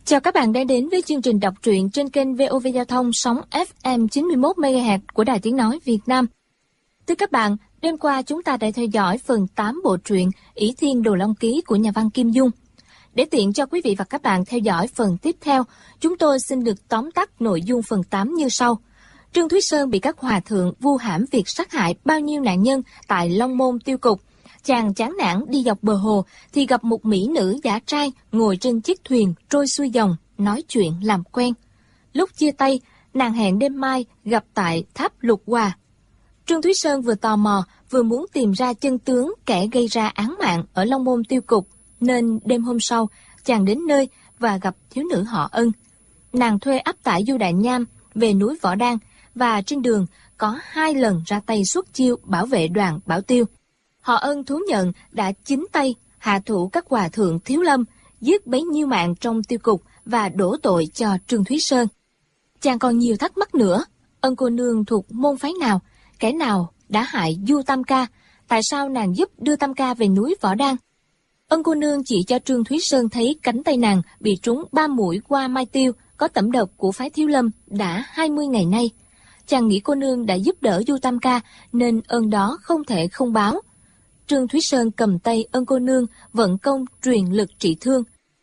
Chào các bạn đã đến với chương trình đọc truyện trên kênh VOV Giao thông sóng FM 91 MHz của Đài Tiếng nói Việt Nam. Thưa các bạn, đêm qua chúng ta đã theo dõi phần 8 bộ truyện Ỷ Thiên Đồ Long Ký của nhà văn Kim Dung. Để tiện cho quý vị và các bạn theo dõi phần tiếp theo, chúng tôi xin được tóm tắt nội dung phần 8 như sau. Trương Thúy Sơn bị các hòa thượng vu hãm việc sát hại bao nhiêu nạn nhân tại Long Môn Tiêu Cục. Chàng chán nản đi dọc bờ hồ thì gặp một mỹ nữ giả trai ngồi trên chiếc thuyền trôi xuôi dòng, nói chuyện làm quen. Lúc chia tay, nàng hẹn đêm mai gặp tại tháp Lục Hòa. Trương Thúy Sơn vừa tò mò vừa muốn tìm ra chân tướng kẻ gây ra án mạng ở Long Môn Tiêu Cục, nên đêm hôm sau chàng đến nơi và gặp thiếu nữ họ Ân. Nàng thuê áp tải Du Đại Nham về núi Võ Đan và trên đường có 2 lần ra tay xuất chiêu bảo vệ đoàn Bảo Tiêu. Họ Ân thú nhận đã chính tay hạ thủ các hòa thượng Thiếu Lâm, giết bấy nhiêu mạng trong tiêu cục và đổ tội cho Trương Thúy Sơn. Chàng còn nhiều thắc mắc nữa. Ân cô nương thuộc môn phái nào? Kẻ nào đã hại Du Tam Ca? Tại sao nàng giúp đưa Tam Ca về núi Võ Đan? Ân cô nương chỉ cho Trương Thúy Sơn thấy cánh tay nàng bị trúng 3 mũi qua mai tiêu có tẩm độc của phái Thiếu Lâm đã 20 ngày nay. Chàng nghĩ cô nương đã giúp đỡ Du Tam Ca nên ơn đó không thể không báo. Trương Thúy Sơn cầm tay Ân cô nương vận công truyền lực trị thương.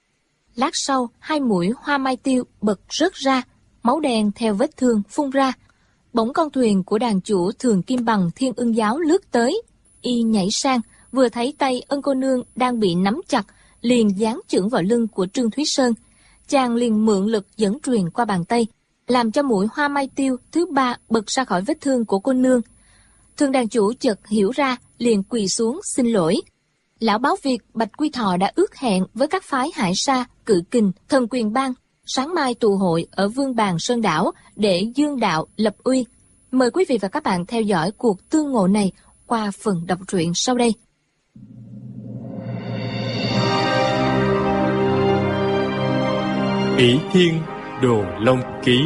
Lát sau, 2 mũi hoa mai tiêu bật rớt ra, máu đen theo vết thương phun ra. Bỗng con thuyền của đàn chủ Thường Kim Bằng Thiên Ưng Giáo lướt tới. Y nhảy sang, vừa thấy tay Ân cô nương đang bị nắm chặt, liền giáng chưởng vào lưng của Trương Thúy Sơn. Chàng liền mượn lực dẫn truyền qua bàn tay, làm cho mũi hoa mai tiêu thứ 3 bật ra khỏi vết thương của cô nương. Thường đàn chủ chợt hiểu ra, liền quỳ xuống xin lỗi. Lão báo việc Bạch Quy Thọ đã ước hẹn với các phái Hải Sa, Cự Kình, Thần Quyền Bang sáng mai tụ hội ở Vương Bàn Sơn Đảo để dương đạo lập uy. Mời quý vị và các bạn theo dõi cuộc tương ngộ này qua phần đọc truyện sau đây. Ỷ Thiên Đồ Long Ký.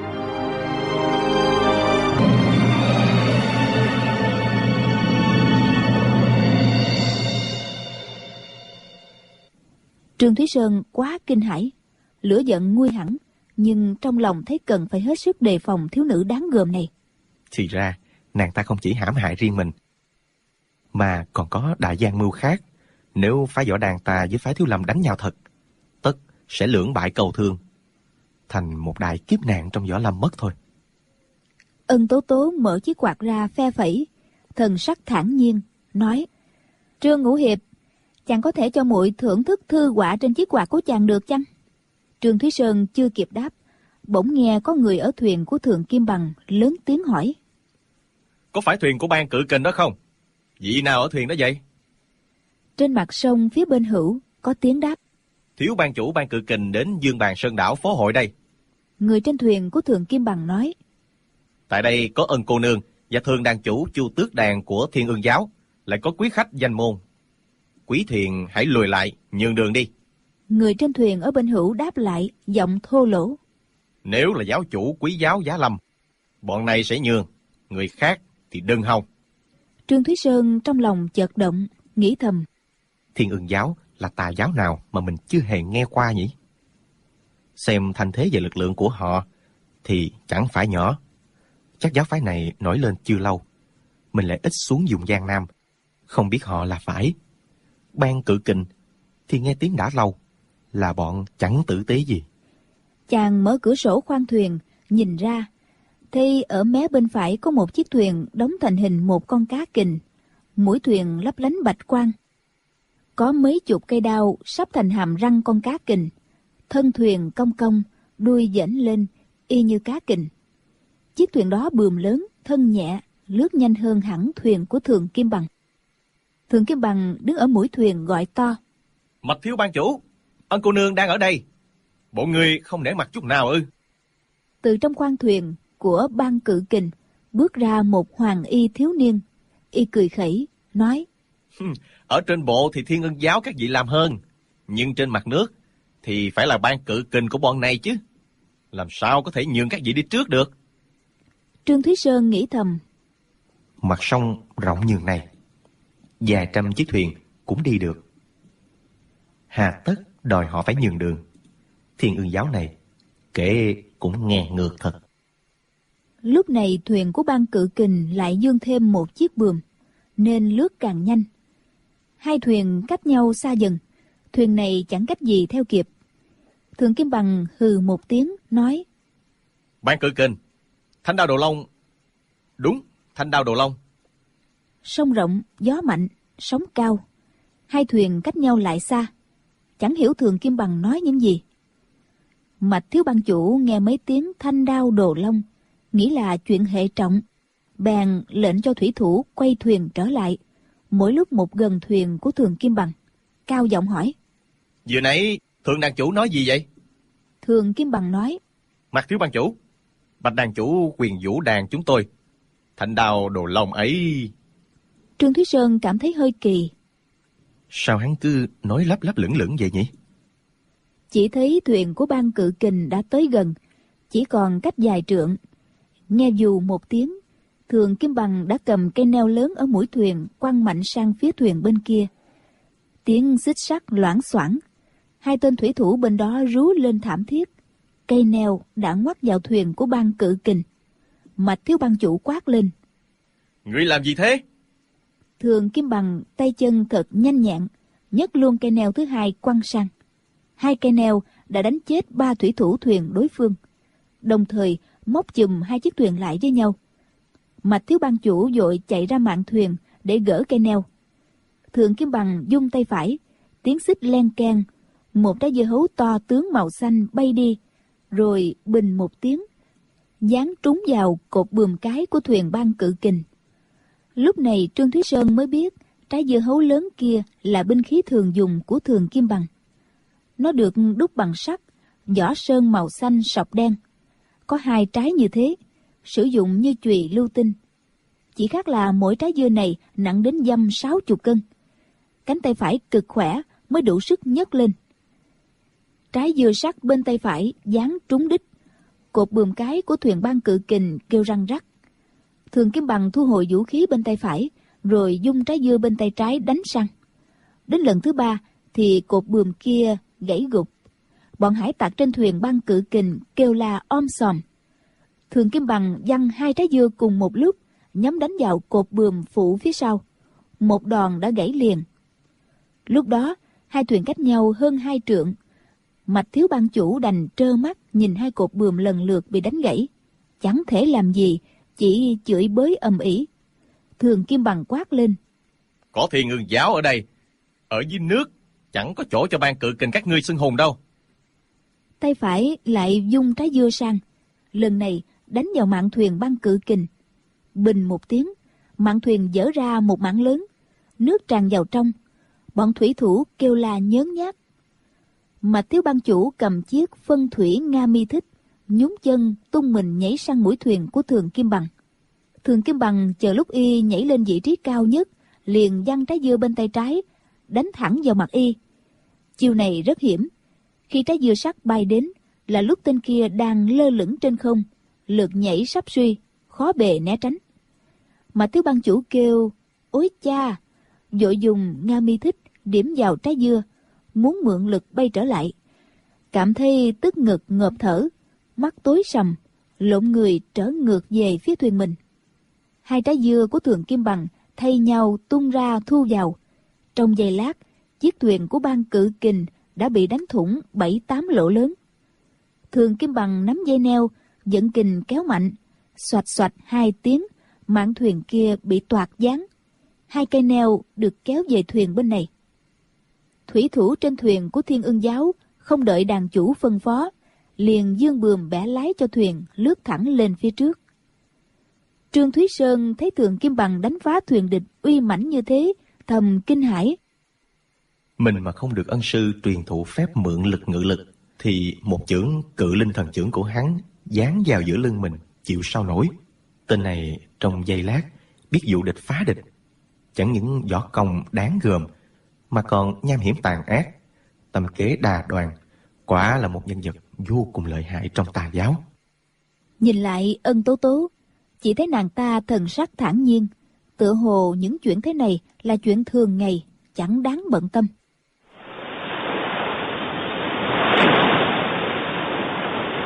Trương Thúy Sơn quá kinh hãi, lửa giận nguôi hẳn, nhưng trong lòng thấy cần phải hết sức đề phòng thiếu nữ đáng gờm này. Thì ra, nàng ta không chỉ hãm hại riêng mình, mà còn có đại gian mưu khác. Nếu phái Võ Đàn ta với phái Thiếu Lâm đánh nhau thật, tất sẽ lưỡng bại cầu thương, thành một đại kiếp nạn trong Võ Lâm mất thôi. Ân Tố Tố mở chiếc quạt ra phe phẩy, thần sắc thản nhiên, nói: Trương Ngũ Hiệp, chàng có thể cho muội thưởng thức thư họa trên chiếc quạt của chàng được chăng? Trương Thúy Sơn chưa kịp đáp, bỗng nghe có người ở thuyền của Thường Kim Bằng lớn tiếng hỏi: Có phải thuyền của Ban Cự Kình đó không? Vị nào ở thuyền đó vậy? Trên mặt sông phía bên hữu có tiếng đáp: Thiếu ban chủ Ban Cự Kình đến Dương Bàn Sơn Đảo phó hội đây. Người trên thuyền của Thường Kim Bằng nói: Tại đây có Ân cô nương và thường đàn chủ Chu Tước Đàn của Thiên Ương Giáo, lại có quý khách danh môn. Quý thuyền hãy lùi lại, nhường đường đi. Người trên thuyền ở bên hữu đáp lại, giọng thô lỗ: Nếu là giáo chủ Quý giáo Giá Lâm, bọn này sẽ nhường, người khác thì đừng hòng. Trương Thúy Sơn trong lòng chợt động, nghĩ thầm: Thiên Ương Giáo là tà giáo nào mà mình chưa hề nghe qua nhỉ? Xem thanh thế và lực lượng của họ thì chẳng phải nhỏ. Chắc giáo phái này nổi lên chưa lâu, mình lại ít xuống vùng Giang Nam, không biết họ là phải. Ban Cự Kình thì nghe tiếng đã lâu, là bọn chẳng tử tế gì. Chàng mở cửa sổ khoang thuyền, nhìn ra, thì ở mé bên phải có một chiếc thuyền đóng thành hình một con cá kình, mũi thuyền lấp lánh bạch quang. Có mấy chục cây đao sắp thành hàm răng con cá kình, thân thuyền cong cong, đuôi dễn lên, y như cá kình. Chiếc thuyền đó buồm lớn, thân nhẹ, lướt nhanh hơn hẳn thuyền của Thường Kim Bằng. Thường Kim Bằng đứng ở mũi thuyền gọi to: Mật thiếu ban chủ, Ân cô nương đang ở đây. Bộ người không nể mặt chút nào ư? Từ trong khoang thuyền của Ban Cự Kình bước ra một hoàng y thiếu niên. Y cười khẩy, nói: Ở trên bộ thì Thiên Ưng Giáo các vị làm hơn, nhưng trên mặt nước thì phải là Ban Cự Kình của bọn này chứ. Làm sao có thể nhường các vị đi trước được? Trương Thúy Sơn nghĩ thầm: Mặt sông rộng nhường này, vài trăm chiếc thuyền cũng đi được, hà tất đòi họ phải nhường đường. Thiên Ương Giáo này, kể cũng nghe ngược thật. Lúc này thuyền của Ban Cự Kình lại dương thêm một chiếc buồm, nên lướt càng nhanh. Hai thuyền cách nhau xa dần, thuyền này chẳng cách gì theo kịp. Thường Kim Bằng hừ một tiếng, nói: Ban Cự Kình, Thanh Đao Đồ Long. Đúng, Thanh Đao Đồ Long. Sông rộng, gió mạnh, sóng cao. Hai thuyền cách nhau lại xa, chẳng hiểu Thường Kim Bằng nói những gì. Mạch Thiếu Ban Chủ nghe mấy tiếng Thanh Đao Đồ Long, nghĩ là chuyện hệ trọng, bèn lệnh cho thủy thủ quay thuyền trở lại, mỗi lúc một gần thuyền của Thường Kim Bằng, cao giọng hỏi: Vừa nãy Thượng Đàn Chủ nói gì vậy? Thường Kim Bằng nói: Mạc Thiếu Ban Chủ, Bạch Đàn Chủ quyền vũ đàn chúng tôi, Thanh Đao Đồ Long ấy. Trương Thúy Sơn cảm thấy hơi kỳ. Sao hắn cứ nói lắp lắp lửng lửng vậy nhỉ? Chỉ thấy thuyền của Ban Cự Kình đã tới gần, chỉ còn cách vài trượng. Nghe dù một tiếng, Thường Kim Bằng đã cầm cây neo lớn ở mũi thuyền quăng mạnh sang phía thuyền bên kia. Tiếng xích sắt loảng xoảng, hai tên thủy thủ bên đó rú lên thảm thiết. Cây neo đã ngoắt vào thuyền của Ban Cự Kình. Mạch Thiếu Ban Chủ quát lên: Ngươi làm gì thế? Thường Kim Bằng tay chân thật nhanh nhẹn, nhấc luôn cây neo thứ hai quăng sang. Hai cây neo đã đánh chết 3 thủy thủ thuyền đối phương, đồng thời móc chùm hai chiếc thuyền lại với nhau. Mạch Thiếu Ban Chủ vội chạy ra mạn thuyền để gỡ cây neo. Thường Kim Bằng vung tay phải, tiếng xích len keng, một trái dưa hấu to tướng màu xanh bay đi, rồi bình một tiếng, giáng trúng vào cột buồm cái của thuyền Ban Cự Kình. Lúc này Trương Thúy Sơn mới biết trái dưa hấu lớn kia là binh khí thường dùng của Thường Kim Bằng. Nó được đúc bằng sắt, vỏ sơn màu xanh sọc đen, có 2 trái như thế, sử dụng như chùy lưu tinh. Chỉ khác là mỗi trái dưa này nặng đến dăm 60 cân. Cánh tay phải cực khỏe mới đủ sức nhấc lên. Trái dưa sắt bên tay phải giáng trúng đích, cột buồm cái của thuyền Ban Cự Kình kêu răng rắc. Thường Kim Bằng thu hồi vũ khí bên tay phải, rồi dung trái dưa bên tay trái đánh sang. Đến lần thứ 3 thì cột buồm kia gãy gục. Bọn hải tặc trên thuyền Ban Cự Kình kêu la om sòm. Thường Kim Bằng giăng 2 trái dưa cùng một lúc, nhắm đánh vào cột buồm phụ phía sau. Một đòn đã gãy liền. Lúc đó hai thuyền cách nhau hơn 2 trượng. Mạch Thiếu Ban Chủ đành trơ mắt nhìn hai cột buồm lần lượt bị đánh gãy, chẳng thể làm gì, chỉ chửi bới ầm ĩ. Thường Kim Bằng quát lên: Có Thiên Ương Giáo ở đây, ở dưới nước chẳng có chỗ cho Ban Cự Kình các ngươi xưng hùng đâu. Tay phải lại dung trái dưa sang, lần này đánh vào mạn thuyền Ban Cự Kình. Bình một tiếng, mạn thuyền vỡ ra một mảng lớn, nước tràn vào trong. Bọn thủy thủ kêu la nhớn nhác. Mạch Thiếu Ban Chủ cầm chiếc phân thủy Nga Mi Thích, nhún chân tung mình nhảy sang mũi thuyền của Thường Kim Bằng. Thường Kim Bằng chờ lúc y nhảy lên vị trí cao nhất, liền giăng trái dưa bên tay trái, đánh thẳng vào mặt y. Chiêu này rất hiểm. Khi trái dưa sắt bay đến là lúc tên kia đang lơ lửng trên không, lượt nhảy sắp suy, khó bề né tránh. Mà Thiếu Ban Chủ kêu ối cha, vội dùng Nga Mi Thích điểm vào trái dưa, muốn mượn lực bay trở lại. Cảm thấy tức ngực ngợp thở, mắt tối sầm, lộn người trở ngược về phía thuyền mình. Hai trái dưa của Thường Kim Bằng thay nhau tung ra thu vào. Trong giây lát, chiếc thuyền của Ban Cự Kình đã bị đánh thủng 7-8 lỗ lớn. Thường Kim Bằng nắm dây neo, dẫn kình kéo mạnh, xoạch xoạch 2 tiếng, mạn thuyền kia bị toạc giáng. 2 cây neo được kéo về thuyền bên này. Thủy thủ trên thuyền của Thiên Ương Giáo không đợi đàn chủ phân phó, liền dương buồm bẻ lái cho thuyền lướt thẳng lên phía trước. Trương Thúy Sơn thấy Thường Kim Bằng đánh phá thuyền địch uy mãnh như thế, thầm kinh hãi. Mình mà không được ân sư truyền thụ phép mượn lực ngự lực, thì một chưởng Cự Linh Thần Chưởng của hắn giáng vào giữa lưng mình, chịu sao nổi. Tên này trong giây lát biết dụ địch phá địch, chẳng những võ công đáng gờm mà còn nham hiểm tàn ác, tâm kế đa đoan, quả là một nhân vật vô cùng lợi hại trong tà giáo. Nhìn lại Ân Tố Tố, chỉ thấy nàng ta thần sắc thản nhiên, tựa hồ những chuyện thế này là chuyện thường ngày, chẳng đáng bận tâm.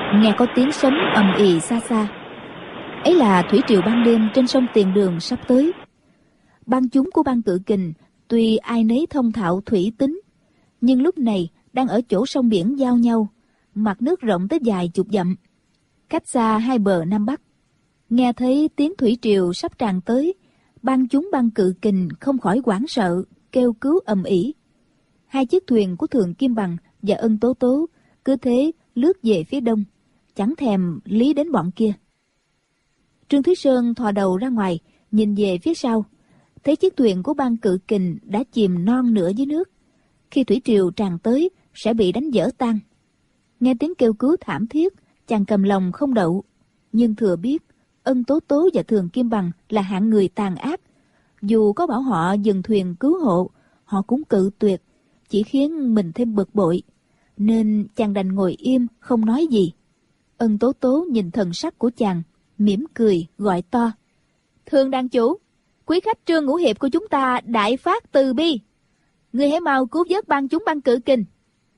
nghe có tiếng sấm ầm ì xa xa. Ấy là thủy triều ban đêm trên sông Tiền Đường sắp tới. Bang chúng của bang Cự Kình tuy ai nấy thông thạo thủy tính, nhưng lúc này đang ở chỗ sông biển giao nhau, mặt nước rộng tới vài chục dặm, cách xa hai bờ Nam Bắc. Nghe thấy tiếng thủy triều sắp tràn tới, bang chúng bang Cự Kình không khỏi hoảng sợ, kêu cứu ầm ĩ. Hai chiếc thuyền của Thường Kim Bằng và Ân Tố Tố cứ thế lướt về phía đông, chẳng thèm lý đến bọn kia. Trương Thúy Sơn thò đầu ra ngoài, nhìn về phía sau, thấy chiếc thuyền của bang Cự Kình đã chìm non nửa dưới nước. Khi thủy triều tràn tới, sẽ bị đánh vỡ tan. Nghe tiếng kêu cứu thảm thiết, chàng cầm lòng không đậu, nhưng thừa biết Ân Tố Tố và Thường Kim Bằng là hạng người tàn ác. Dù có bảo họ dừng thuyền cứu hộ, họ cũng cự tuyệt, chỉ khiến mình thêm bực bội, nên chàng đành ngồi im không nói gì. Ân Tố Tố nhìn thần sắc của chàng, mỉm cười gọi to: "Thường đàn chủ, quý khách Trương Ngũ Hiệp của chúng ta đại phát từ bi, ngươi hãy mau cứu vớt bang chúng bang Cự Kình."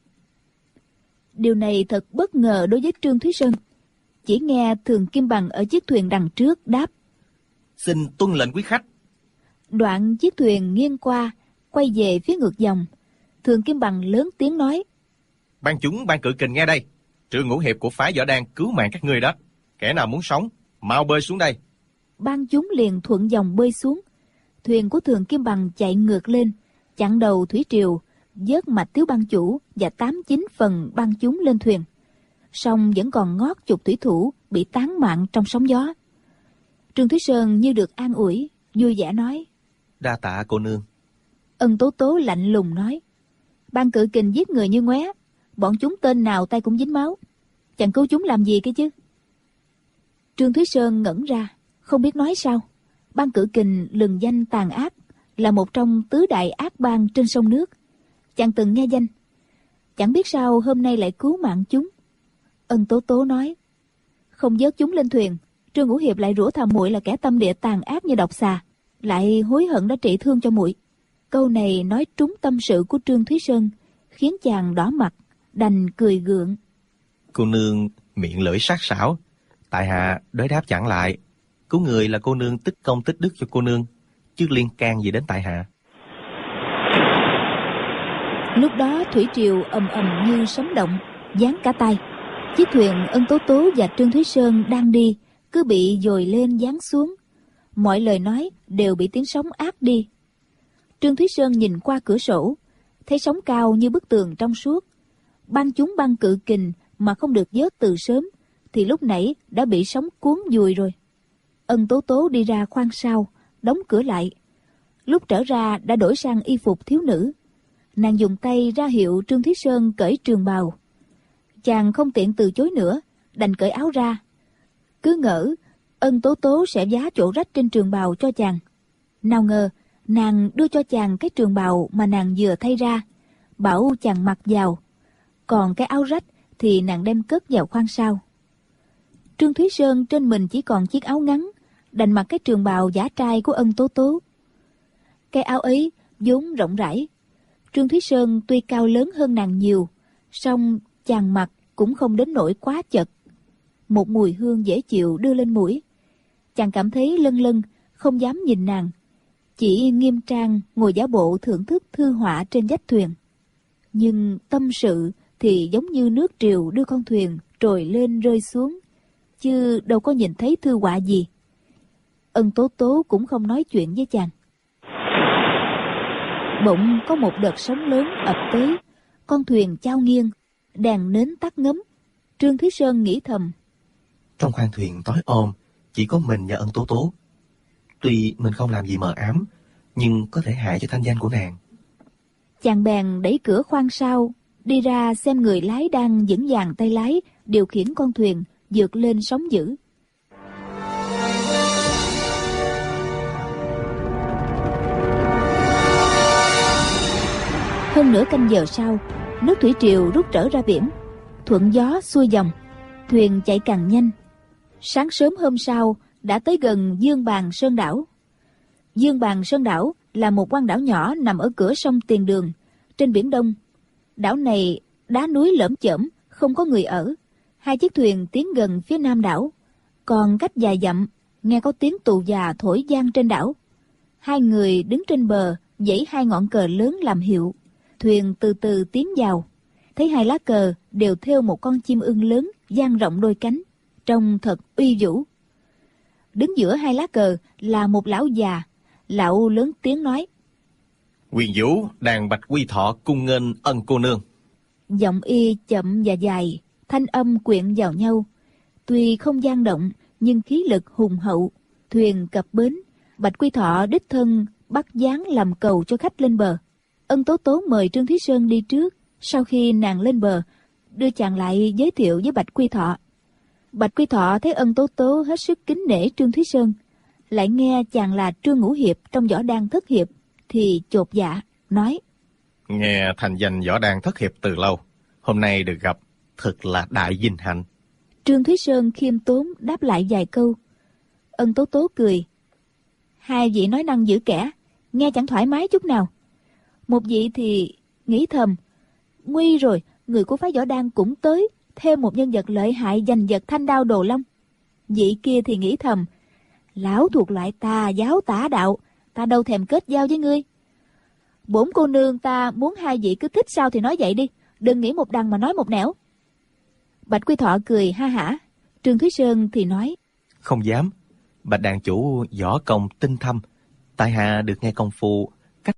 Điều này thật bất ngờ đối với Trương Thúy Sơn. Chỉ nghe Thường Kim Bằng ở chiếc thuyền đằng trước đáp: "Xin tuân lệnh quý khách." Đoạn chiếc thuyền nghiêng qua, quay về phía ngược dòng. Thường Kim Bằng lớn tiếng nói: "Ban chúng bang Cự Kình nghe đây, Trương Ngũ Hiệp của phái Võ Đan cứu mạng các ngươi đó. Kẻ nào muốn sống, mau bơi xuống đây." Ban chúng liền thuận dòng bơi xuống. Thuyền của Thường Kim Bằng chạy ngược lên, chặn đầu thủy triều, vớt Mạch Tiếu ban chủ và 8-9 phần ban chúng lên thuyền. Song vẫn còn ngót chục thủy thủ bị tán mạng trong sóng gió. Trương Thúy Sơn như được an ủi, vui vẻ nói: "Đa tạ cô nương." Ân Tố Tố lạnh lùng nói: "Ban Cự Kình giết người như ngoé, bọn chúng tên nào tay cũng dính máu, chẳng cứu chúng làm gì kia chứ?" Trương Thúy Sơn ngẩn ra, không biết nói sao. Ban Cự Kình lừng danh tàn ác, là một trong tứ đại ác bang trên sông nước. Chàng từng nghe danh, chẳng biết sao hôm nay lại cứu mạng chúng. Ân Tố Tố nói: "Không vớt chúng lên thuyền, Trương Ngũ Hiệp lại rủa thầm muội là kẻ tâm địa tàn ác như độc xà, lại hối hận đã trị thương cho muội." Câu này nói trúng tâm sự của Trương Thúy Sơn, khiến chàng đỏ mặt, đành cười gượng: "Cô nương miệng lưỡi sắc sảo, tại hạ đối đáp chẳng lại. Cứu người là cô nương tích công tích đức cho cô nương, chứ liên can gì đến tại hạ." Lúc đó thủy triều ầm ầm như sấm động, giáng cả tay. Chiếc thuyền Ân Tố Tố và Trương Thúy Sơn đang đi cứ bị dồi lên giáng xuống. Mọi lời nói đều bị tiếng sóng át đi. Trương Thúy Sơn nhìn qua cửa sổ, thấy sóng cao như bức tường trong suốt. Bang chúng bang Cự Kình mà không được vớt từ sớm thì lúc nãy đã bị sóng cuốn vùi rồi. Ân Tố Tố đi ra khoang sau, đóng cửa lại. Lúc trở ra đã đổi sang y phục thiếu nữ. Nàng dùng tay ra hiệu Trương Thúy Sơn cởi trường bào. Chàng không tiện từ chối nữa, đành cởi áo ra. Cứ ngỡ Ân Tố Tố sẽ vá chỗ rách trên trường bào cho chàng. Nào ngờ nàng đưa cho chàng cái trường bào mà nàng vừa thay ra, bảo chàng mặc vào. Còn cái áo rách thì nàng đem cất vào khoang sau. Trương Thúy Sơn trên mình chỉ còn chiếc áo ngắn, đành mặc cái trường bào giả trai của Ân Tố Tố. Cái áo ấy vốn rộng rãi. Trương Thúy Sơn tuy cao lớn hơn nàng nhiều, song chàng mặc cũng không đến nỗi quá chật. Một mùi hương dễ chịu đưa lên mũi. Chàng cảm thấy lân lân, không dám nhìn nàng, chỉ nghiêm trang ngồi giả bộ thưởng thức thư họa trên vách thuyền. Nhưng tâm sự thì giống như nước triều đưa con thuyền trồi lên rơi xuống, chứ đâu có nhìn thấy thư họa gì. Ân Tố Tố cũng không nói chuyện với chàng. Bỗng có một đợt sóng lớn ập tới, con thuyền chao nghiêng, đèn nến tắt ngấm. Trương Thúy Sơn nghĩ thầm: Trong khoang thuyền tối om, chỉ có mình và Ân Tố Tố. Tuy mình không làm gì mờ ám, nhưng có thể hại cho thanh danh của nàng. Chàng bèn đẩy cửa khoang sau, đi ra xem người lái đang vững vàng tay lái, điều khiển con thuyền vượt lên sóng dữ. Hơn nửa canh giờ sau, nước thủy triều rút trở ra biển, thuận gió xuôi dòng, thuyền chạy càng nhanh. Sáng sớm hôm sau đã tới gần Dương Bàn Sơn đảo. Dương Bàn Sơn đảo là một quan đảo nhỏ nằm ở cửa sông Tiền Đường, trên biển Đông. Đảo này đá núi lởm chởm, không có người ở, Hai chiếc thuyền tiến gần phía nam đảo, còn cách vài dặm nghe có tiếng tù già thổi vang trên đảo. Hai người đứng trên bờ giãy hai ngọn cờ lớn làm hiệu. Thuyền từ từ tiến vào, thấy hai lá cờ đều thêu một con chim ưng lớn dang rộng đôi cánh, trông thật uy vũ. Đứng giữa hai lá cờ là một lão già. Lão lớn tiếng nói: Quyền vũ đàn Bạch Quy Thọ cung nghênh ân cô nương. Giọng y chậm và dài, thanh âm quyện vào nhau. Tuy không gian động nhưng khí lực hùng hậu. Thuyền cập bến, Bạch Quy Thọ đích thân bắt giáng làm cầu cho khách lên bờ. Ân Tố Tố mời Trương Thúy Sơn đi trước. Sau khi nàng lên bờ, đưa chàng lại giới thiệu với Bạch Quy Thọ. Bạch Quy Thọ thấy Ân Tố Tố hết sức kính nể Trương Thúy Sơn, lại nghe chàng là Trương Ngũ Hiệp trong Võ Đan Thất Hiệp, thì chột dạ nói: Nghe thành danh Võ Đan Thất Hiệp từ lâu, hôm nay được gặp thật là đại vinh hạnh. Trương Thúy Sơn khiêm tốn đáp lại vài câu. Ân Tố Tố cười: Hai vị nói năng dữ kẻ, nghe chẳng thoải mái chút nào. Một vị thì nghĩ thầm: nguy rồi, người của phái Võ Đan cũng tới, thêm một nhân vật lợi hại giành giật thanh đao Đồ Long. Vị kia thì nghĩ thầm: lão thuộc loại tà giáo tả đạo, ta đâu thèm kết giao với ngươi. Bổn cô nương ta muốn hai vị cứ thích sao thì nói vậy đi, đừng nghĩ một đằng mà nói một nẻo. Bạch Quy Thọ cười ha hả. Trương Thúy Sơn thì nói: Không dám, Bạch đàn chủ võ công tinh thâm, tại hạ được nghe công phu cách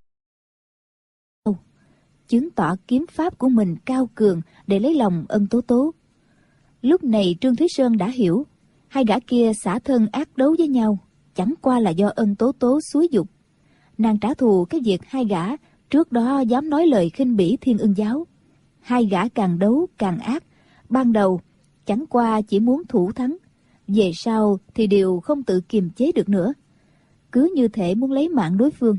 chứng tỏ kiếm pháp của mình cao cường để lấy lòng Ân Tố Tố. Lúc này Trương Thúy Sơn đã hiểu, hai gã kia xả thân ác đấu với nhau chẳng qua là do Ân Tố Tố xúi giục. Nàng trả thù cái việc hai gã trước đó dám nói lời khinh bỉ Thiên Ưng giáo. Hai gã càng đấu càng ác, ban đầu chẳng qua chỉ muốn thủ thắng, về sau thì đều không tự kiềm chế được nữa, cứ như thể muốn lấy mạng đối phương.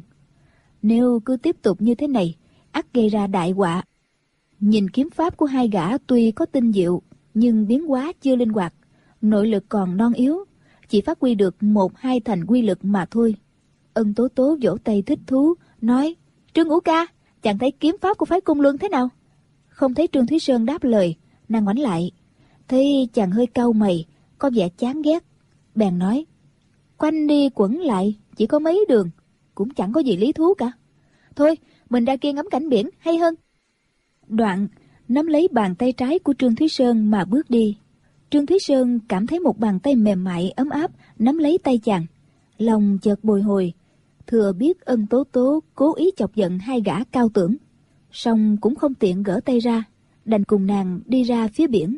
Nếu cứ tiếp tục như thế này, ắt gây ra đại họa. Nhìn kiếm pháp của hai gã tuy có tinh diệu, nhưng biến hóa chưa linh hoạt, nội lực còn non yếu, chỉ phát huy được 1-2 thành quy lực mà thôi. Ân Tố Tố vỗ tay thích thú, nói: Trương Ngũ ca, chàng thấy kiếm pháp của phái Cung Luân thế nào? Không thấy Trương Thúy Sơn đáp lời, nàng ngoảnh lại, thấy chàng hơi cau mày, có vẻ chán ghét, bèn nói: quanh đi quẩn lại, chỉ có mấy đường, cũng chẳng có gì lý thú cả. Thôi, mình ra kia ngắm cảnh biển hay hơn. Đoạn nắm lấy bàn tay trái của Trương Thúy Sơn mà bước đi. Trương Thúy Sơn cảm thấy một bàn tay mềm mại ấm áp nắm lấy tay chàng, lòng chợt bồi hồi, thừa biết Ân Tố Tố cố ý chọc giận hai gã cao tưởng, song cũng không tiện gỡ tay ra, đành cùng nàng đi ra phía biển.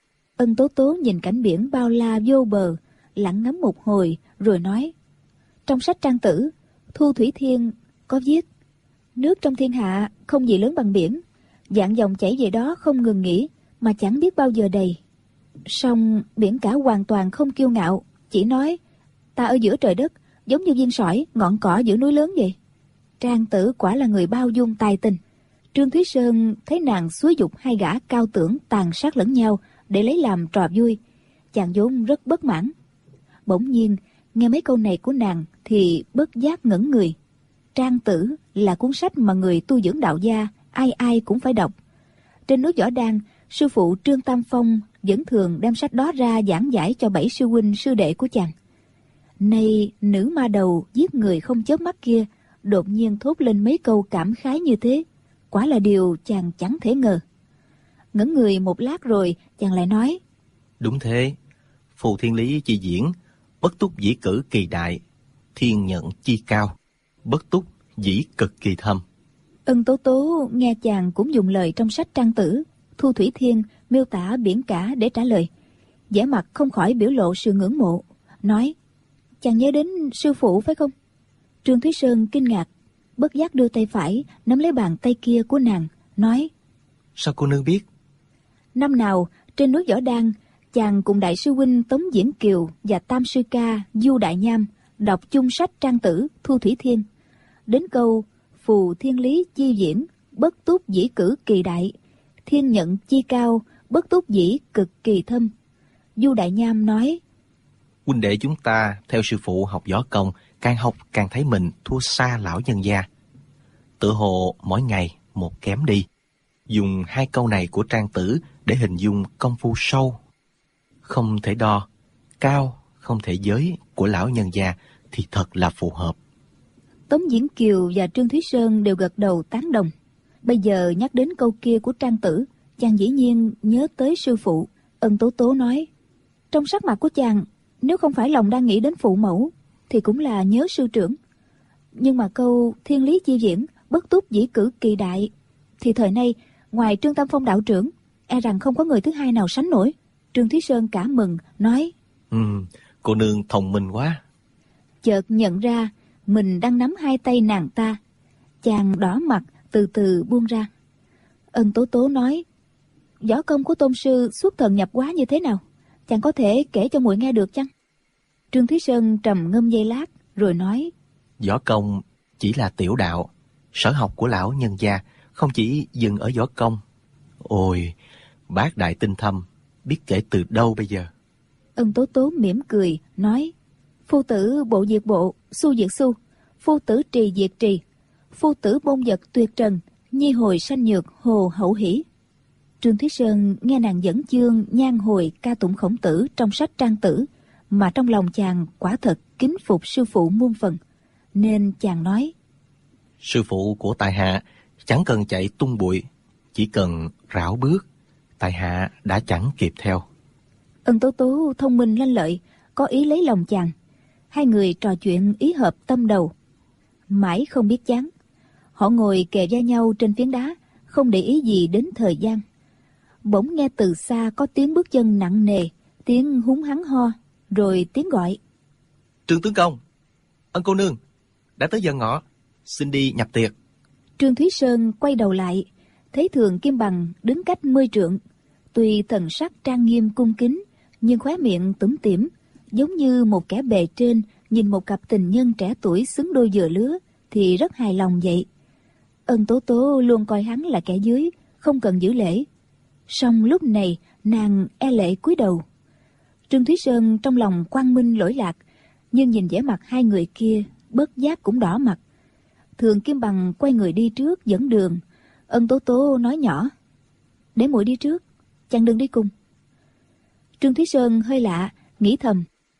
Ân Tố Tố nhìn cảnh biển bao la vô bờ, lặng ngắm một hồi rồi nói: trong sách Trang Tử, Thu Thủy Thiên có viết: nước trong thiên hạ không gì lớn bằng biển, vạn dòng chảy về đó không ngừng nghỉ mà chẳng biết bao giờ đầy. Song biển cả hoàn toàn không kiêu ngạo, chỉ nói: ta ở giữa trời đất, giống như viên sỏi ngọn cỏ giữa núi lớn vậy. Trang Tử quả là người bao dung tài tình. Trương Thúy Sơn thấy nàng xúi giục hai gã cao tưởng tàn sát lẫn nhau để lấy làm trò vui, chàng vốn rất bất mãn. Bỗng nhiên nghe mấy câu này của nàng thì bất giác ngẩn người. Trang Tử là cuốn sách mà người tu dưỡng đạo gia ai ai cũng phải đọc. Trên núi Võ Đan, sư phụ Trương Tam Phong vẫn thường đem sách đó ra giảng giải cho 7 sư huynh sư đệ của chàng. Nay nữ ma đầu giết người không chớp mắt kia đột nhiên thốt lên mấy câu cảm khái như thế, quả là điều chàng chẳng thể ngờ. Ngẩn người một lát rồi chàng lại nói: Đúng thế, phù thiên lý chi diễn, bất túc dĩ cử kỳ đại, thiên nhận chi cao, bất túc dĩ cực kỳ thâm. Ân Tố Tố nghe chàng cũng dùng lời trong sách Trang Tử, Thu Thủy Thiên miêu tả biển cả để trả lời, vẻ mặt không khỏi biểu lộ sự ngưỡng mộ, nói: chàng nhớ đến sư phụ phải không? Trương Thúy Sơn kinh ngạc, bất giác đưa tay phải nắm lấy bàn tay kia của nàng, nói: sao cô nương biết? Năm nào trên núi Võ Đan, chàng cùng đại sư huynh Tống Diễn Kiều và tam sư ca Du Đại Nham đọc chung sách Trang Tử, Thu Thủy Thiên. Đến câu phù thiên lý chi diễn, bất túc dĩ cử kỳ đại, thiên nhận chi cao, bất túc dĩ cực kỳ thâm, Du Đại Nham nói: huynh đệ chúng ta theo sư phụ học võ công, càng học càng thấy mình thua xa lão nhân gia. Tựa hồ mỗi ngày một kém đi. Dùng hai câu này của Trang Tử để hình dung công phu sâu không thể đo, cao không thể giới của lão nhân gia thì thật là phù hợp. Tống Diễn Kiều và Trương Thúy Sơn đều gật đầu tán đồng. Bây giờ nhắc đến câu kia của Trang Tử, chàng dĩ nhiên nhớ tới sư phụ. Ân Tố Tố nói, trong sắc mặt của chàng, nếu không phải lòng đang nghĩ đến phụ mẫu, thì cũng là nhớ sư trưởng. Nhưng mà câu thiên lý chi viễn, bất túc dĩ cử kỳ đại, thì thời nay, ngoài Trương Tam Phong đạo trưởng, e rằng không có người thứ hai nào sánh nổi. Trương Thúy Sơn cả mừng, nói, cô nương thông minh quá. Chợt nhận ra, mình đang nắm hai tay nàng ta. Chàng đỏ mặt, từ từ buông ra. Ân Tố Tố nói, võ công của tôn sư xuất thần nhập hóa như thế nào? Chàng có thể kể cho muội nghe được chăng? Trương Thúy Sơn trầm ngâm giây lát, rồi nói, Võ công chỉ là tiểu đạo, sở học của lão nhân gia không chỉ dừng ở võ công. Ôi, bác đại tinh thâm, biết kể từ đâu bây giờ? Ân Tố Tố mỉm cười, nói, phu tử bộ diệt bộ, su diệt su, phu tử trì diệt trì, phu tử bôn vật tuyệt trần, nhi hồi sanh nhược hồ hậu hỷ. Trương Thúy Sơn nghe nàng dẫn chương nhan hồi ca tụng Khổng Tử trong sách Trang Tử, mà trong lòng chàng quả thật kính phục sư phụ muôn phần, nên chàng nói, Sư phụ của tại hạ chẳng cần chạy tung bụi, chỉ cần rảo bước, tại hạ đã chẳng kịp theo. Ân Tố Tố thông minh lanh lợi, có ý lấy lòng chàng. Hai người trò chuyện ý hợp tâm đầu, mãi không biết chán. Họ ngồi kề vai nhau trên phiến đá, không để ý gì đến thời gian. Bỗng nghe từ xa có tiếng bước chân nặng nề, tiếng húng hắn ho, rồi tiếng gọi, Trương tướng công, Ân cô nương, đã tới giờ ngọ, xin đi nhập tiệc. Trương Thúy Sơn quay đầu lại, thấy Thường Kim Bằng đứng cách 10 trượng. Tuy thần sắc trang nghiêm cung kính, nhưng khóe miệng tủm tỉm, giống như một kẻ bề trên nhìn một cặp tình nhân trẻ tuổi xứng đôi vừa lứa thì rất hài lòng vậy. Ân Tố Tố luôn coi hắn là kẻ dưới, không cần giữ lễ. Song lúc này nàng e lệ cúi đầu. Trương Thúy Sơn trong lòng quang minh lỗi lạc, nhưng nhìn vẻ mặt hai người kia bất giác cũng đỏ mặt. Thường Kim Bằng quay người đi trước dẫn đường. Ân Tố Tố nói nhỏ, để muội đi trước, chàng đừng đi cùng. Trương Thúy Sơn hơi lạ, nghĩ thầm,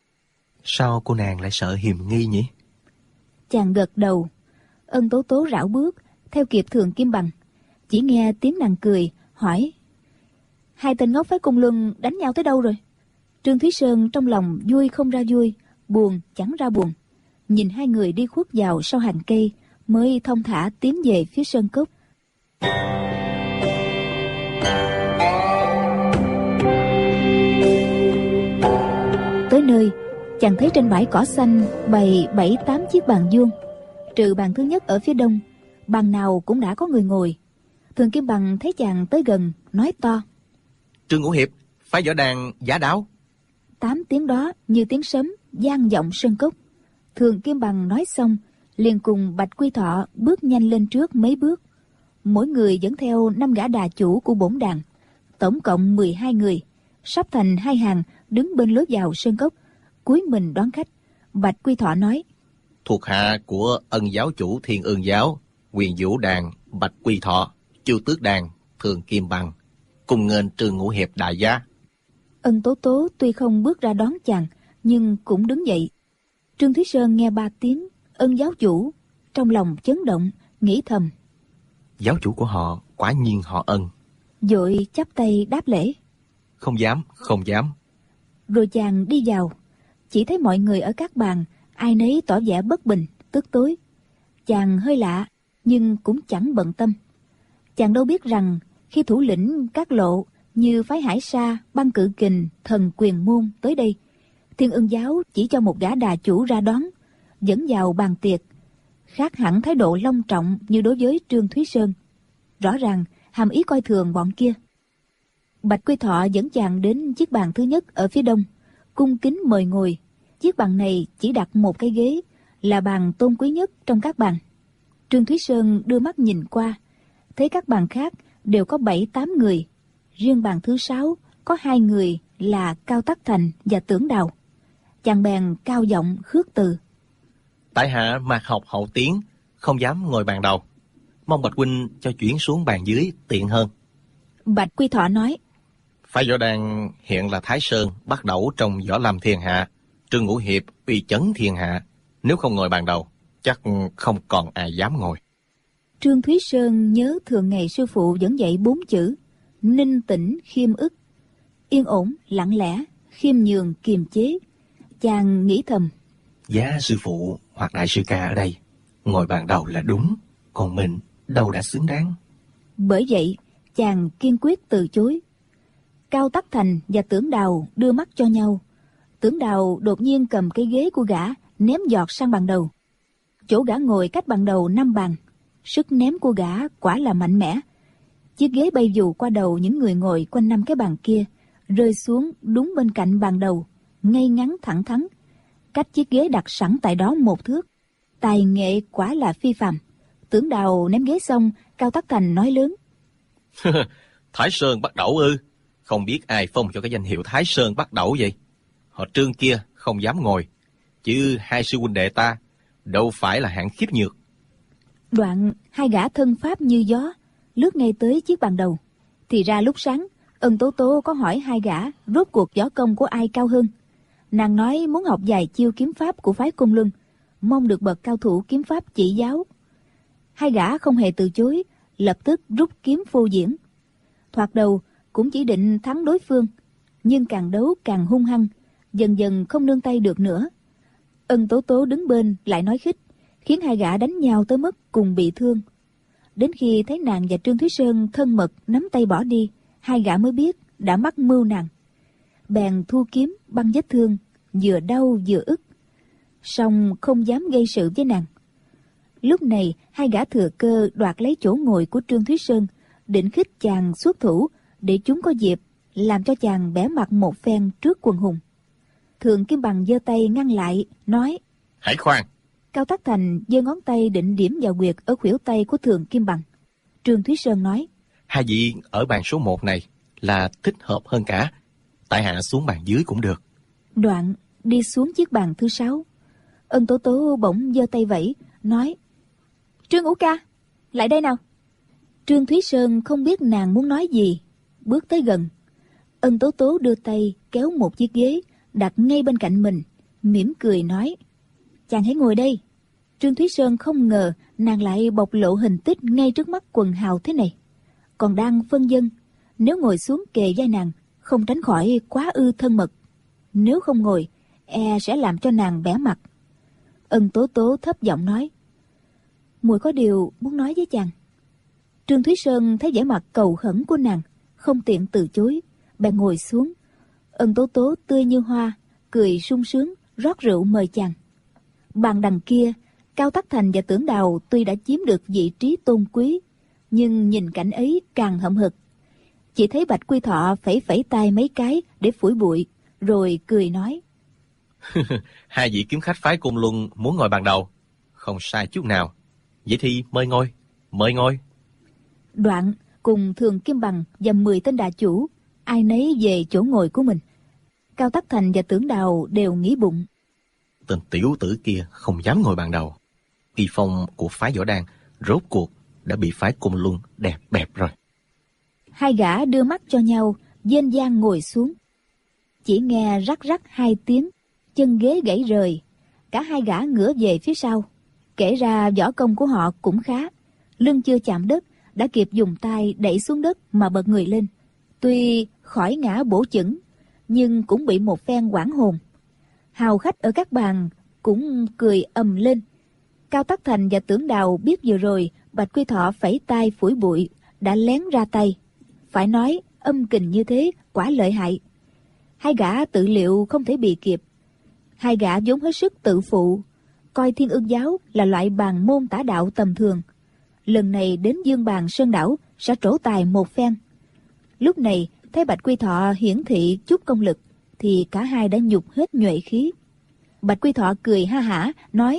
sao cô nàng lại sợ hiềm nghi nhỉ? Chàng gật đầu. Ân Tố Tố rảo bước theo kịp Thường Kim Bằng. Chỉ nghe tiếng nàng cười, hỏi, hai tên ngốc phái Cung Luân đánh nhau tới đâu rồi? Trương Thúy Sơn trong lòng vui không ra vui, buồn chẳng ra buồn. Nhìn hai người đi khuất vào sau hàng cây, mới thong thả tiến về phía sơn cốc. Tới nơi, chàng thấy trên bãi cỏ xanh bày 7-8 chiếc bàn vuông. Trừ bàn thứ nhất ở phía đông, bàn nào cũng đã có người ngồi. Thường Kim Bằng thấy chàng tới gần, nói to, Trương Ngũ Hiệp, phái võ đàn Giả Đáo. 8 tiếng đó như tiếng sấm vang vọng sơn cốc. Thường Kim Bằng nói xong, liền cùng Bạch Quy Thọ bước nhanh lên trước mấy bước. Mỗi người dẫn theo 5 gã đà chủ của bổn đàn, tổng cộng 12 người, sắp thành hai hàng đứng bên lối vào sơn cốc, cúi mình đón khách. Bạch Quy Thọ nói, Thuộc hạ của Ân giáo chủ Thiên Ương giáo, Quyền Vũ đàn Bạch Quy Thọ, Chu Tước đàn Thường Kim Bằng, cùng nghênh Trương Ngũ Hiệp đại giá. Ân Tố Tố tuy không bước ra đón chàng, nhưng cũng đứng dậy. Trương Thúy Sơn nghe 3 tiếng Ân giáo chủ, trong lòng chấn động, nghĩ thầm, Giáo chủ của họ quả nhiên họ Ân. vội chắp tay đáp lễ. Không dám, không dám. Rồi chàng đi vào, chỉ thấy mọi người ở các bàn, ai nấy tỏ vẻ bất bình, tức tối. Chàng hơi lạ, nhưng cũng chẳng bận tâm. Chàng đâu biết rằng, khi thủ lĩnh các lộ như phái Hải Sa, Băng Cự Kình, Thần Quyền Môn tới đây, Thiên Ưng giáo chỉ cho một gã đà chủ ra đón, dẫn vào bàn tiệc, khác hẳn thái độ long trọng như đối với Trương Thúy Sơn. Rõ ràng hàm ý coi thường bọn kia. Bạch Quy Thọ dẫn chàng đến chiếc bàn thứ nhất ở phía đông, cung kính mời ngồi. Chiếc bàn này chỉ đặt một cái ghế, là bàn tôn quý nhất trong các bàn. Trương Thúy Sơn đưa mắt nhìn qua, thấy các bàn khác đều có 7-8 người. Riêng bàn thứ 6 có 2 người là Cao Tắc Thành và Tưởng Đào. Chàng bèn cao giọng khước từ, Tại hạ mạc học hậu tiến, không dám ngồi bàn đầu. Mong Bạch huynh cho chuyển xuống bàn dưới tiện hơn. Bạch Quy Thọ nói, Phái Võ Đan hiện là Thái Sơn bắt đầu trong võ lâm thiên hạ, Trương Ngũ Hiệp uy chấn thiên hạ. Nếu không ngồi bàn đầu, chắc không còn ai dám ngồi. Trương Thúy Sơn nhớ thường ngày sư phụ vẫn dạy 4 chữ: ninh tĩnh khiêm ức. Yên ổn, lặng lẽ, khiêm nhường, kiềm chế. Chàng nghĩ thầm: Giá sư phụ hoặc đại sư ca ở đây, ngồi bàn đầu là đúng, còn mình đâu đã xứng đáng. Bởi vậy, chàng kiên quyết từ chối. Cao Tắc Thành và Tưởng Đào đưa mắt cho nhau. Tưởng Đào đột nhiên cầm cái ghế của gã, ném giọt sang bàn đầu. Chỗ gã ngồi cách bàn đầu 5 bàn. Sức ném của gã quả là mạnh mẽ. Chiếc ghế bay dù qua đầu những người ngồi quanh 5 cái bàn kia, rơi xuống đúng bên cạnh bàn đầu, ngay ngắn thẳng thắn, cách chiếc ghế đặt sẵn tại đó 1 thước. Tài nghệ quả là phi phàm. Tưởng Đào ném ghế xong, Cao Tắc Thành nói lớn: Thái Sơn bắt đầu ư? Không biết ai phong cho cái danh hiệu Thái Sơn bắt đầu vậy. Họ Trương kia không dám ngồi, chứ hai sư huynh đệ ta đâu phải là hạng khiếp nhược. Đoạn hai gã thân pháp như gió lướt ngay tới chiếc bàn đầu. Thì ra lúc sáng Ân Tố Tố có hỏi hai gã rốt cuộc võ công của ai cao hơn. Nàng nói muốn học vài chiêu kiếm pháp của phái Côn Luân, mong được bậc cao thủ kiếm pháp chỉ giáo. Hai gã không hề từ chối, lập tức rút kiếm phô diễn. Thoạt đầu cũng chỉ định thắng đối phương, nhưng càng đấu càng hung hăng, dần dần không nương tay được nữa. Ân Tố Tố đứng bên lại nói khích, khiến hai gã đánh nhau tới mức cùng bị thương. Đến khi thấy nàng và Trương Thúy Sơn thân mật nắm tay bỏ đi, hai gã mới biết đã mắc mưu nàng. Bèn thu kiếm băng vết thương, vừa đau vừa ức, song không dám gây sự với nàng. Lúc này hai gã thừa cơ đoạt lấy chỗ ngồi của Trương Thúy Sơn, định khích chàng xuất thủ để chúng có dịp làm cho chàng bẽ mặt một phen trước quần hùng. Thường Kim Bằng giơ tay ngăn lại, nói: Hãy khoan. Cao Tắc Thành giơ ngón tay định điểm vào huyệt ở khuỷu tay của Thường Kim Bằng. Trương Thúy Sơn nói: Hai vị ở bàn số 1 này là thích hợp hơn cả, tại hạ xuống bàn dưới cũng được. Đoạn đi xuống chiếc bàn thứ 6. Ân Tố Tố bỗng giơ tay vẫy, nói: Trương Ngũ ca, lại đây nào. Trương Thúy Sơn không biết nàng muốn nói gì, bước tới gần. Ân Tố Tố đưa tay kéo một chiếc ghế đặt ngay bên cạnh mình, mỉm cười nói: Chàng hãy ngồi đây. Trương Thúy Sơn không ngờ nàng lại bộc lộ hình tích ngay trước mắt quần hào thế này. Còn đang phân vân, nếu ngồi xuống kề vai nàng, không tránh khỏi quá ư thân mật. Nếu không ngồi, e sẽ làm cho nàng bẽ mặt. Ân Tố Tố thấp giọng nói: Muội có điều muốn nói với chàng. Trương Thúy Sơn thấy vẻ mặt cầu khẩn của nàng, không tiện từ chối, bèn ngồi xuống. Ân Tố Tố tươi như hoa, cười sung sướng, rót rượu mời chàng. Bàn đằng kia, Cao Tắc Thành và Tưởng Đào tuy đã chiếm được vị trí tôn quý, nhưng nhìn cảnh ấy càng hậm hực. Chỉ thấy Bạch Quy Thọ phẩy phẩy tay mấy cái để phủi bụi, rồi cười nói: Hai vị kiếm khách phái Côn Luân muốn ngồi bàn đầu, không sai chút nào. Vậy thì mời ngồi, mời ngồi. Đoạn cùng Thường Kim Bằng và 10 tên đà chủ, ai nấy về chỗ ngồi của mình. Cao Tắc Thành và Tưởng Đào đều nghĩ bụng: Tên tiểu tử kia không dám ngồi bàn đầu. Kỳ phong của phái Võ Đan rốt cuộc đã bị phái Côn Luân đè bẹp rồi. Hai gã đưa mắt cho nhau, dên dang ngồi xuống. Chỉ nghe rắc rắc 2 tiếng, chân ghế gãy rời. Cả hai gã ngửa về phía sau. Kể ra võ công của họ cũng khá, lưng chưa chạm đất đã kịp dùng tay đẩy xuống đất mà bật người lên. Tuy khỏi ngã bổ chững, nhưng cũng bị một phen hoảng hồn. Hào khách ở các bàn cũng cười ầm lên. Cao Tắc Thành và Tưởng Đào biết vừa rồi Bạch Quy Thọ phẩy tay phủi bụi đã lén ra tay. Phải nói âm kình như thế quả lợi hại. Hai gã tự liệu không thể bị kịp. Hai gã vốn hết sức tự phụ, coi Thiên Ương giáo là loại bàn môn tả đạo tầm thường. Lần này đến Dương Bàn Sơn Đảo sẽ trổ tài một phen. Lúc này thấy Bạch Quy Thọ hiển thị chút công lực, thì cả hai đã nhục hết nhuệ khí. Bạch Quy Thọ cười ha hả nói: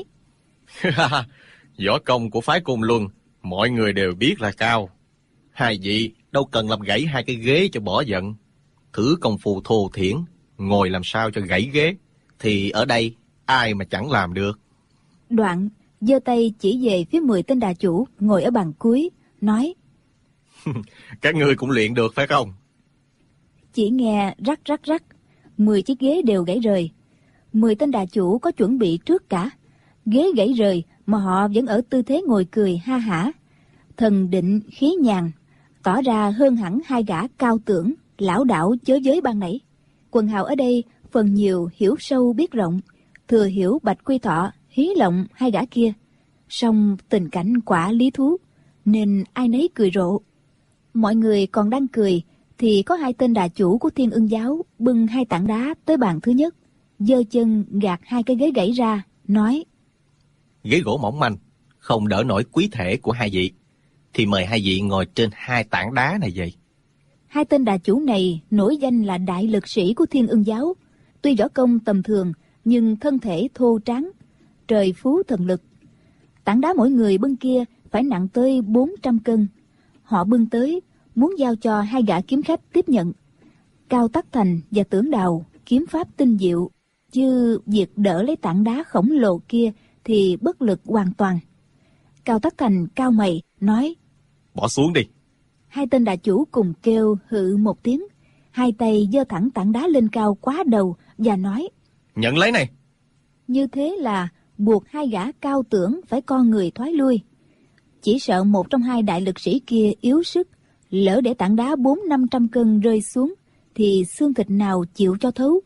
Võ công của phái Côn Luân mọi người đều biết là cao. Hai vị đâu cần làm gãy 2 cái ghế cho bỏ giận. Thử công phu thô thiển, ngồi làm sao cho gãy ghế, thì ở đây ai mà chẳng làm được. Đoạn giơ tay chỉ về phía 10 tên đà chủ ngồi ở bàn cuối, nói: Các ngươi cũng luyện được phải không? Chỉ nghe rắc rắc rắc, 10 chiếc ghế đều gãy rời. 10 tên đà chủ có chuẩn bị trước cả. Ghế gãy rời mà họ vẫn ở tư thế ngồi cười ha hả, thần định khí nhàn, tỏ ra hơn hẳn hai gã cao tưởng, lão đảo chớ giới ban nãy. Quần hào ở đây phần nhiều hiểu sâu biết rộng, thừa hiểu Bạch Quy Thọ hí lộng hai gã kia. Song tình cảnh quả lý thú, nên ai nấy cười rộ. Mọi người còn đang cười thì có 2 tên đà chủ của Thiên Ưng giáo bưng 2 tảng đá tới bàn thứ nhất, giơ chân gạt 2 cái ghế gãy ra, nói: Ghế gỗ mỏng manh, không đỡ nổi quý thể của hai vị, thì mời hai vị ngồi trên 2 tảng đá này vậy. 2 tên đà chủ này nổi danh là đại lực sĩ của Thiên Ưng giáo, tuy võ công tầm thường nhưng thân thể thô tráng, trời phú thần lực. Tảng đá mỗi người bưng kia phải nặng tới 400 cân. Họ bưng tới muốn giao cho 2 gã kiếm khách tiếp nhận. Cao Tắc Thành và Tưởng Đào kiếm pháp tinh diệu, chứ việc đỡ lấy tảng đá khổng lồ kia thì bất lực hoàn toàn. Cao Tắc Thành cau mày nói: Bỏ xuống đi. 2 tên đà chủ cùng kêu hự một tiếng, 2 tay giơ thẳng tảng đá lên cao quá đầu và nói: Nhận lấy này. Như thế là buộc 2 gã cao tưởng phải con người thoái lui. Chỉ sợ một trong 2 đại lực sĩ kia yếu sức, lỡ để tảng đá 400-500 cân rơi xuống thì xương thịt nào chịu cho thấu.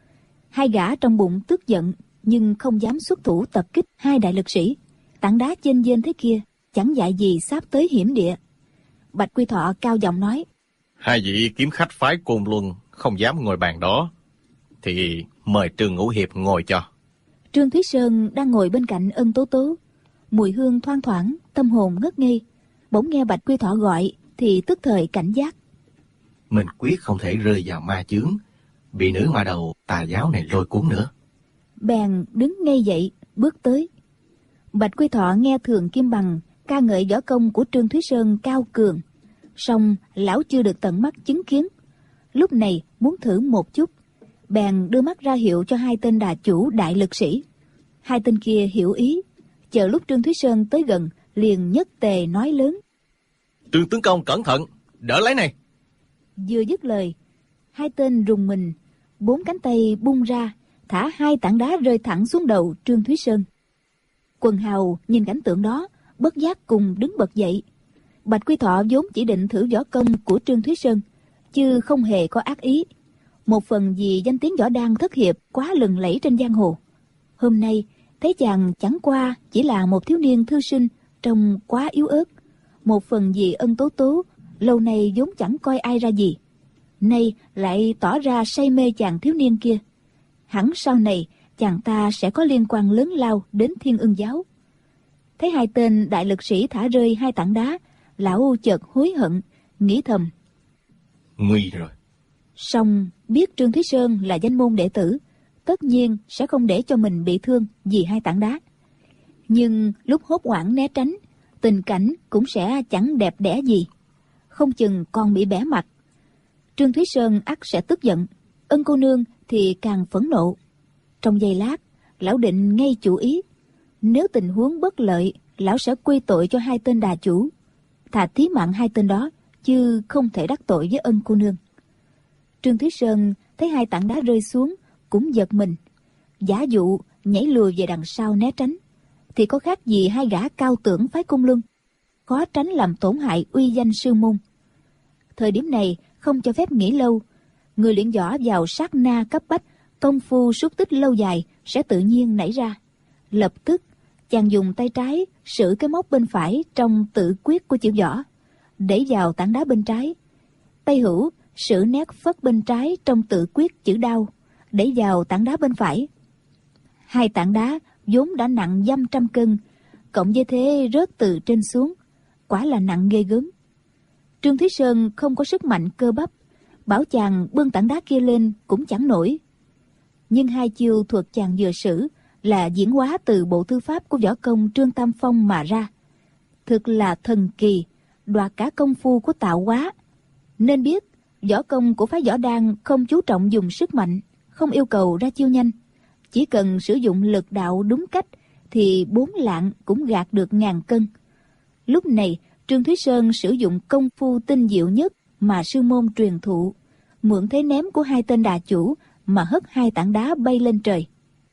2 gã trong bụng tức giận nhưng không dám xuất thủ tập kích 2 đại lực sĩ. Tảng đá chênh vênh thế kia chẳng dại gì sắp tới hiểm địa. Bạch Quy Thọ cao giọng nói: Hai vị kiếm khách phái Côn Luân không dám ngồi bàn đó, thì mời Trương Ngũ Hiệp ngồi cho. Trương Thúy Sơn đang ngồi bên cạnh Ân Tố Tố, mùi hương thoang thoảng, tâm hồn ngất ngây. Bỗng nghe Bạch Quy Thọ gọi thì tức thời cảnh giác. Mình quyết không thể rơi vào ma chướng, bị nữ ma đầu tà giáo này lôi cuốn nữa. Bèn đứng ngay dậy bước tới. Bạch Quy Thọ nghe Thường Kim Bằng ca ngợi võ công của Trương Thúy Sơn cao cường, song lão chưa được tận mắt chứng kiến. Lúc này muốn thử một chút, bèn đưa mắt ra hiệu cho 2 tên đà chủ đại lực sĩ. 2 tên kia hiểu ý, chờ lúc Trương Thúy Sơn tới gần liền nhất tề nói lớn: Trương tướng công cẩn thận, đỡ lấy này. Vừa dứt lời, 2 tên rùng mình, 4 cánh tay bung ra, thả 2 tảng đá rơi thẳng xuống đầu Trương Thúy Sơn. Quần hào nhìn cảnh tượng đó, bất giác cùng đứng bật dậy. Bạch Quy Thọ vốn chỉ định thử võ công của Trương Thúy Sơn, chứ không hề có ác ý. Một phần vì danh tiếng võ đan thất hiệp quá lừng lẫy trên giang hồ. Hôm nay thấy chàng chẳng qua chỉ là một thiếu niên thư sinh trông quá yếu ớt. Một phần vì Ân Tố Tố lâu nay vốn chẳng coi ai ra gì, nay lại tỏ ra say mê chàng thiếu niên kia. Hẳn sau này chàng ta sẽ có liên quan lớn lao đến Thiên Ưng giáo. Thấy 2 tên đại lực sĩ thả rơi 2 tảng đá, lão chợt hối hận, nghĩ thầm: Nguy rồi. Song biết Trương Thúy Sơn là danh môn đệ tử, tất nhiên sẽ không để cho mình bị thương vì 2 tảng đá. Nhưng lúc hốt hoảng né tránh, tình cảnh cũng sẽ chẳng đẹp đẽ gì, không chừng còn bị bẽ mặt. Trương Thúy Sơn ắt sẽ tức giận, Ân cô nương thì càng phẫn nộ. Trong giây lát, lão định ngay chủ ý, nếu tình huống bất lợi, lão sẽ quy tội cho 2 tên đà chủ, thà thí mạng 2 tên đó, chứ không thể đắc tội với Ân cô nương. Trương Thúy Sơn thấy 2 tảng đá rơi xuống cũng giật mình, giả dụ nhảy lùi về đằng sau né tránh, thì có khác gì 2 gã cao tưởng phái Côn Luân, khó tránh làm tổn hại uy danh sư môn. Thời điểm này không cho phép nghĩ lâu, người luyện võ vào sát na cấp bách, công phu xúc tích lâu dài sẽ tự nhiên nảy ra. Lập tức chàng dùng tay trái sử cái móc bên phải trong tự quyết của chữ võ, đẩy vào tảng đá bên trái. Tay hữu sử nét phất bên trái trong tự quyết chữ đao, đẩy vào tảng đá bên phải. 2 tảng đá vốn đã nặng dăm trăm cân, cộng với thế rớt từ trên xuống, quả là nặng ghê gớm. Trương Thúy Sơn không có sức mạnh cơ bắp, bảo chàng bưng tảng đá kia lên cũng chẳng nổi. Nhưng 2 chiêu thuật chàng vừa sử là diễn hóa từ bộ thư pháp của võ công Trương Tam Phong mà ra, thực là thần kỳ, đoạt cả công phu của tạo hóa. Nên biết võ công của phái võ đan không chú trọng dùng sức mạnh, không yêu cầu ra chiêu nhanh, chỉ cần sử dụng lực đạo đúng cách thì 4 lạng cũng gạt được ngàn cân. Lúc này Trương Thúy Sơn sử dụng công phu tinh diệu nhất mà sư môn truyền thụ, mượn thế ném của hai tên đà chủ mà hất hai tảng đá bay lên trời.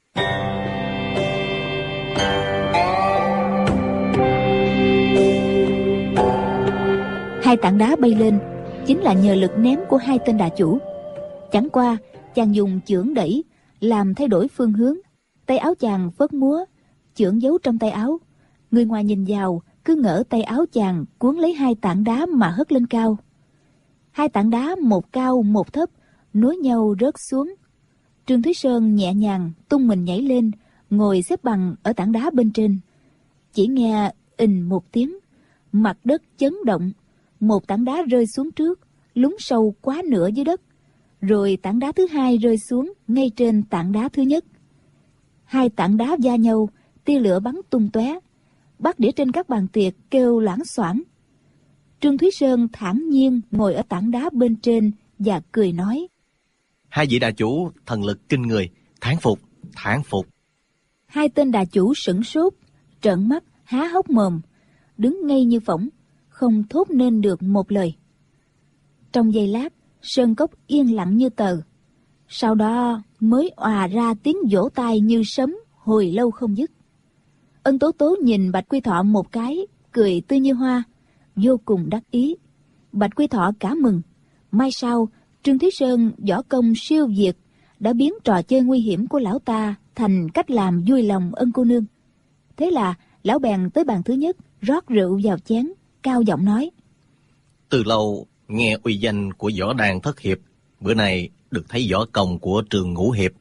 Hai tảng đá bay lên chính là nhờ lực ném của hai tên đà chủ. Chẳng qua chàng dùng chưởng đẩy làm thay đổi phương hướng, tay áo chàng phất múa, chưởng giấu trong tay áo. Người ngoài nhìn vào cứ ngỡ tay áo chàng cuốn lấy hai tảng đá mà hất lên cao. Hai tảng đá một cao một thấp nối nhau rớt xuống. Trương Thúy Sơn nhẹ nhàng tung mình nhảy lên, ngồi xếp bằng ở tảng đá bên trên. Chỉ nghe ình một tiếng, mặt đất chấn động, một tảng đá rơi xuống trước, lún sâu quá nửa dưới đất, rồi tảng đá thứ hai rơi xuống ngay trên tảng đá thứ nhất. Hai tảng đá va nhau, tia lửa bắn tung tóe, bát đĩa trên các bàn tiệc kêu loảng xoảng. Trương Thúy Sơn thản nhiên ngồi ở tảng đá bên trên và cười nói: Hai vị đà chủ thần lực kinh người, thán phục, thán phục. Hai tên đà chủ sửng sốt, trợn mắt há hốc mồm, đứng ngay như phỗng, không thốt nên được một lời. Trong giây lát, sơn cốc yên lặng như tờ. Sau đó mới òa ra tiếng vỗ tay như sấm hồi lâu không dứt. Ân Tố Tố nhìn Bạch Quy Thọ một cái, cười tươi như hoa, vô cùng đắc ý. Bạch Quy Thọ cả mừng. Mai sau, Trương Thúy Sơn võ công siêu việt, đã biến trò chơi nguy hiểm của lão ta thành cách làm vui lòng Ân cô nương. Thế là lão bèn tới bàn thứ nhất, rót rượu vào chén, cao giọng nói: Từ lâu nghe uy danh của võ đàn thất hiệp, bữa nay được thấy võ công của Trường Ngũ hiệp,